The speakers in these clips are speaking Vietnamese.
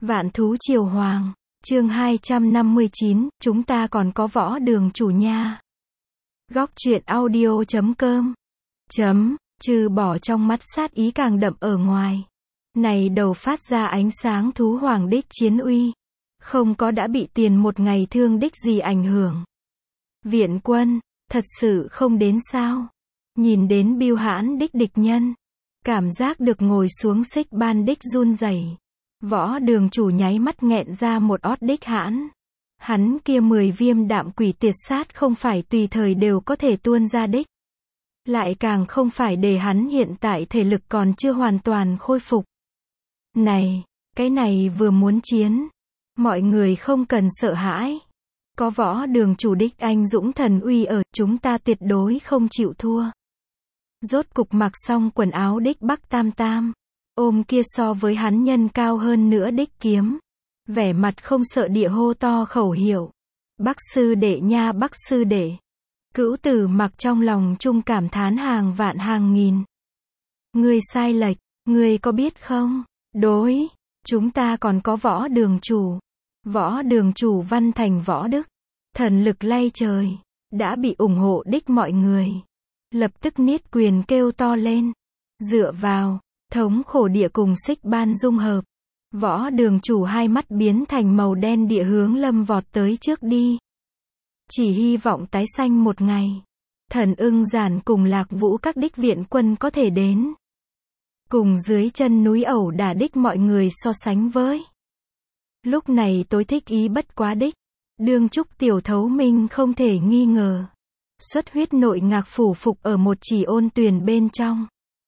Vạn thú triều hoàng, chương 259, chúng ta còn có võ đường chủ nha. Góc truyện audio.com trừ bỏ trong mắt sát ý càng đậm ở ngoài. Này đầu phát ra ánh sáng thú hoàng đích chiến uy. Không có đã bị tiền một ngày thương đích gì ảnh hưởng. Viện quân, thật sự không đến sao. Nhìn đến bưu hãn đích địch nhân. Cảm giác được ngồi xuống xích ban đích run rẩy. Võ đường chủ nháy mắt nghẹn ra một ót đích hãn. Hắn kia 10 viêm đạm quỷ tiệt sát không phải tùy thời đều có thể tuôn ra đích. Lại càng không phải để hắn hiện tại thể lực còn chưa hoàn toàn khôi phục. Này, cái này vừa muốn chiến. Mọi người không cần sợ hãi. Có võ đường chủ đích anh dũng thần uy ở, chúng ta tuyệt đối không chịu thua. Rốt cục mặc xong quần áo đích Bắc Tam Tam. Ôm kia so với hắn nhân cao hơn nữa đích kiếm. Vẻ mặt không sợ địa hô to khẩu hiệu. Bắc sư đệ nha, Bắc sư đệ. Cữu Tử Mặc trong lòng chung cảm thán hàng vạn hàng nghìn. Ngươi sai lệch, ngươi có biết không? Đối, chúng ta còn có võ đường chủ. Võ đường chủ Văn Thành Võ Đức. Thần lực lay trời. Đã bị ủng hộ đích mọi người. Lập tức niết quyền kêu to lên. Dựa vào. Thống khổ địa cùng xích ban dung hợp. Võ đường chủ hai mắt biến thành màu đen địa hướng lâm vọt tới trước đi. Chỉ hy vọng tái sanh một ngày. Thần ưng giản cùng Lạc Vũ các đích viện quân có thể đến. Cùng dưới chân núi ẩu đả đích mọi người so sánh với. Lúc này tối thích ý bất quá đích. Đương Trúc Tiểu Thấu Minh không thể nghi ngờ. Xuất huyết nội ngạc phủ phục ở một chỉ ôn tuyền bên trong.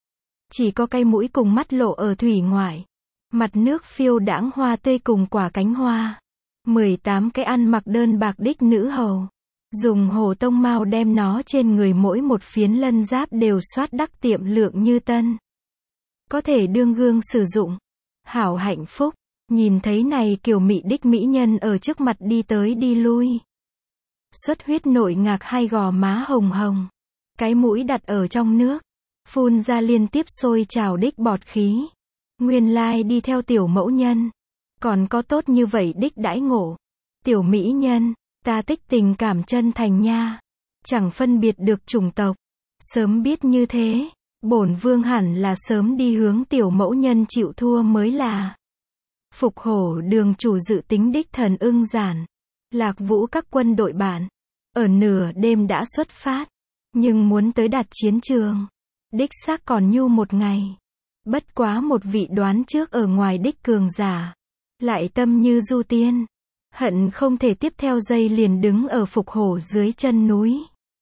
Chỉ có cây mũi cùng mắt lộ ở thủy ngoại. Mặt nước phiêu đãng hoa tươi cùng quả cánh hoa. 18 cái ăn mặc đơn bạc đích nữ hầu. Dùng hồ tông mao đem nó trên người mỗi một phiến lân giáp đều soát đắc tiệm lượng như tân. Có thể đương gương sử dụng. Hảo hạnh phúc. Nhìn thấy này kiểu mị đích mỹ nhân ở trước mặt đi tới đi lui. Xuất huyết nội ngạc hai gò má hồng hồng. Cái mũi đặt ở trong nước. Phun ra liên tiếp sôi trào đích bọt khí. Nguyên lai đi theo tiểu mẫu nhân. Còn có tốt như vậy đích đãi ngộ. Tiểu mỹ nhân, ta tích tình cảm chân thành nha. Chẳng phân biệt được chủng tộc. Sớm biết như thế. Bổn vương hẳn là sớm đi hướng tiểu mẫu nhân chịu thua mới là. Phục hổ đường chủ dự tính đích thần ưng giản. Lạc Vũ các quân đội bản. Ở nửa đêm đã xuất phát. Nhưng muốn tới đạt chiến trường. Đích xác còn nhu một ngày. Bất quá một vị đoán trước ở ngoài đích cường giả. Lại tâm như du tiên. Hận không thể tiếp theo giây liền đứng ở phục hổ dưới chân núi.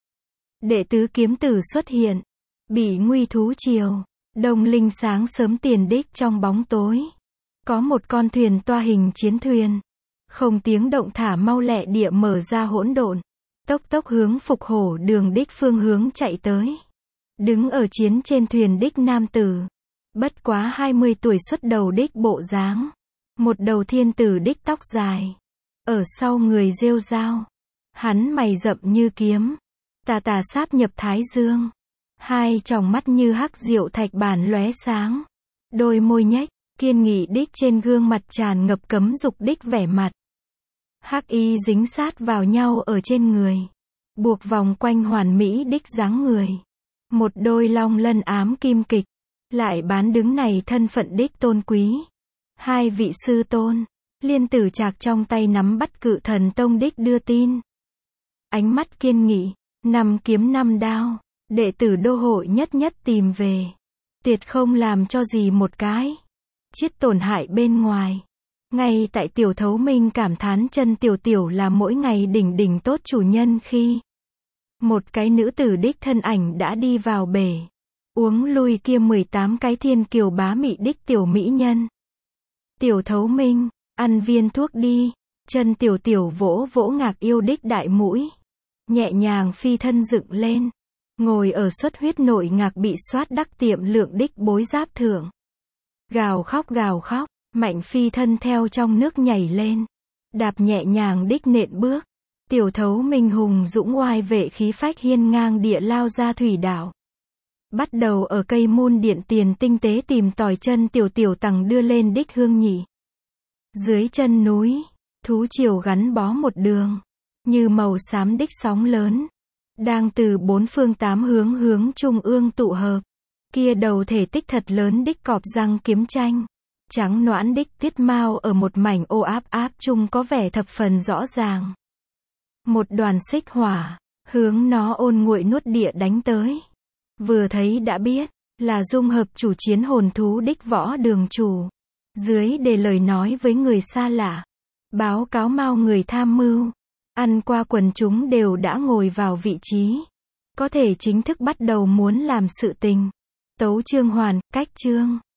Đệ tứ kiếm tử xuất hiện. Bị nguy thú triều. Đông linh sáng sớm tiền đích trong bóng tối. Có một con thuyền toa hình chiến thuyền. Không tiếng động thả mau lẹ địa mở ra hỗn độn. Tốc tốc hướng phục hổ đường đích phương hướng chạy tới. Đứng ở chiến trên thuyền đích nam tử. Bất quá 20 tuổi xuất đầu đích bộ dáng. Một đầu thiên tử đích tóc dài. Ở sau người rêu rao. Hắn mày rậm như kiếm. Tà tà sáp nhập thái dương. Hai tròng mắt như hắc diệu thạch bản lóe sáng. Đôi môi nhếch, kiên nghị đích trên gương mặt tràn ngập cấm dục đích vẻ mặt. Hắc y dính sát vào nhau ở trên người. Buộc vòng quanh hoàn mỹ đích dáng người. Một đôi long lân ám kim kịch. Lại bán đứng này thân phận đích tôn quý. Hai vị sư tôn. Liên Tử Trạc trong tay nắm bắt Cự Thần Tông đích đưa tin. Ánh mắt kiên nghị. 5 kiếm 5 đao. Đệ tử đô hội nhất nhất tìm về. Tuyệt không làm cho gì một cái. Chiết tổn hại bên ngoài. Ngay tại Tiểu Thấu Minh cảm thán chân tiểu tiểu là mỗi ngày đỉnh đỉnh tốt chủ nhân khi. Một cái nữ tử đích thân ảnh đã đi vào bể. Uống lui kia 18 cái thiên kiều bá mị đích tiểu mỹ nhân. Tiểu Thấu Minh, ăn viên thuốc đi. Chân tiểu tiểu vỗ vỗ ngạc yêu đích đại mũi. Nhẹ nhàng phi thân dựng lên. Ngồi ở xuất huyết nội ngạc bị soát đắc tiệm lượng đích bối giáp thượng. Gào khóc, mạnh phi thân theo trong nước nhảy lên. Đạp nhẹ nhàng đích nện bước. Tiểu Thấu Minh hùng dũng oai vệ khí phách hiên ngang địa lao ra thủy đảo. Bắt đầu ở cây môn điện tiền tinh tế tìm tòi chân tiểu tiểu tằng đưa lên đích hương nhị. Dưới chân núi, thú triều gắn bó một đường, như màu xám đích sóng lớn, đang từ bốn phương tám hướng hướng trung ương tụ hợp. Kia đầu thể tích thật lớn đích cọp răng kiếm tranh, trắng noãn đích tiết mao ở một mảnh ô áp áp chung có vẻ thập phần rõ ràng. Một đoàn xích hỏa, hướng nó ôn nguội nuốt địa đánh tới. Vừa thấy đã biết, là dung hợp chủ chiến hồn thú đích võ đường chủ. Dưới để lời nói với người xa lạ, báo cáo mau người tham mưu, ăn qua quần chúng đều đã ngồi vào vị trí, có thể chính thức bắt đầu muốn làm sự tình. Tấu chương hoàn, cách chương.